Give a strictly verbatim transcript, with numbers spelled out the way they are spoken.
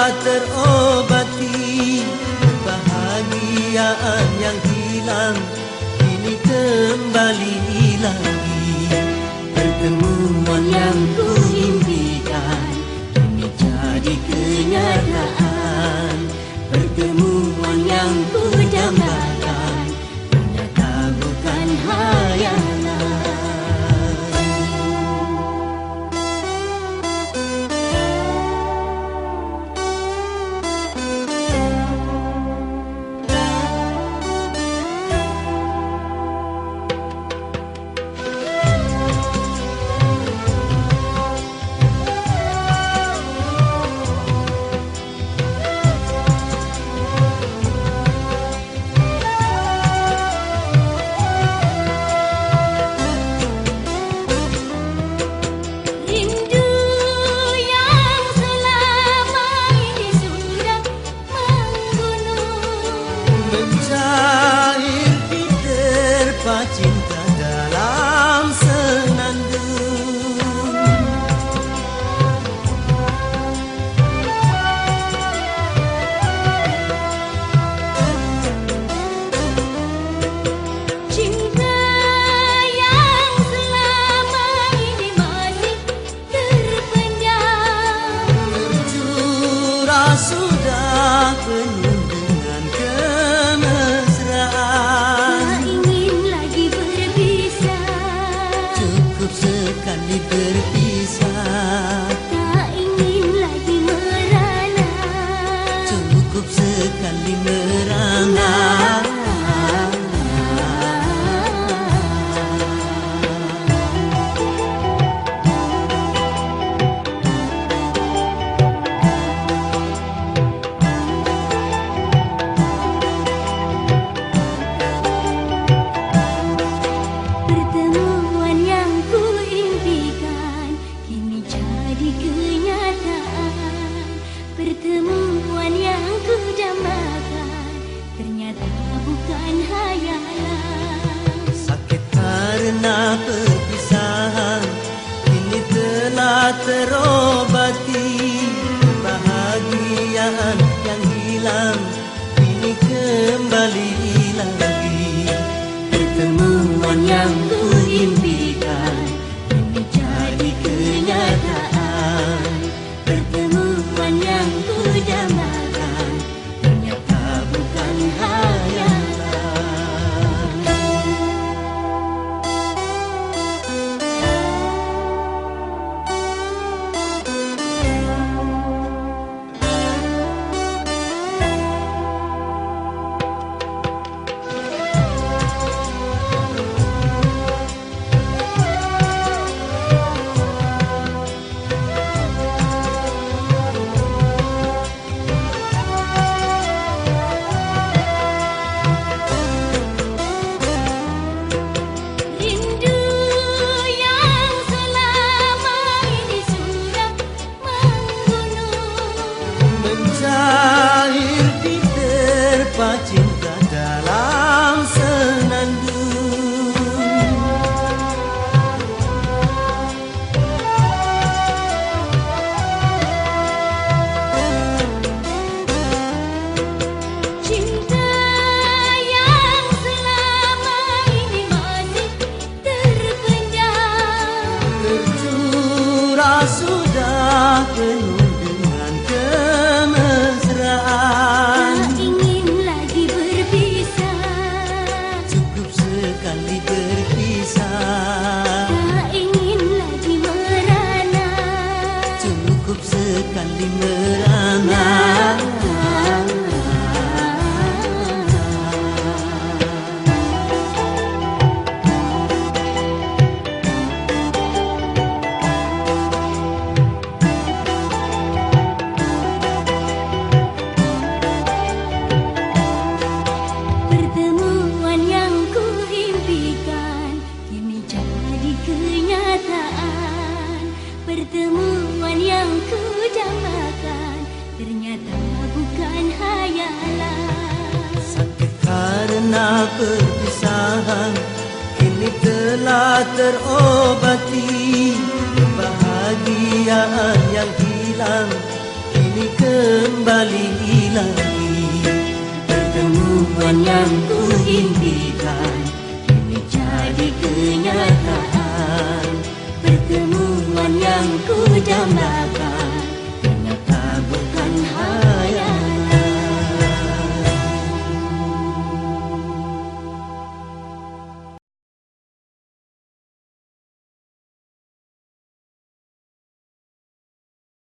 telah terobati, kebahagiaan yang hilang kini kembali lagi. Pertemuan yang ku impikan kini jadi kenyataan. Pertemuan yang ku dambakan ternyata bukan hayalan. Cinta dalam senandung, cinta yang selama ini masih terpendam, tercurah sudah penuh dengan kemesraan. Sekali berpisah, tak ingin lagi merana, cukup sekali merana. pertemuan yang ku impikan kini jadi kenyataan. Pertemuan yang ku dambakan ternyata bukan hayalan. Sakit karena perpisahan kini telah terobati, kebahagiaan yang hilang kini kembali lagi. Pertemuan yang ku impikan kini jadi kenyataan. Pertemuan yang ku dambakan ternyata bukan hayalan. Mencair di terpa cinta dalam senandung, Cinta yang selama ini masih terpendam, tercurah sudah penuh dengan kemesraan. tak ingin lagi berpisah, Cukup sekali berpisah, tak ingin lagi merana, cukup sekali merana. pertemuan yang ku impikan kini jadi kenyataan. Pertemuan yang ku dambakan ternyata bukan hayalan. Sakit karena perpisahan kini telah terobati, kebahagiaan yang hilang kini kini kembali lagi. Pertemuan yang ku impikan kini jadi kenyataan. Pertemuan yang ku dambakan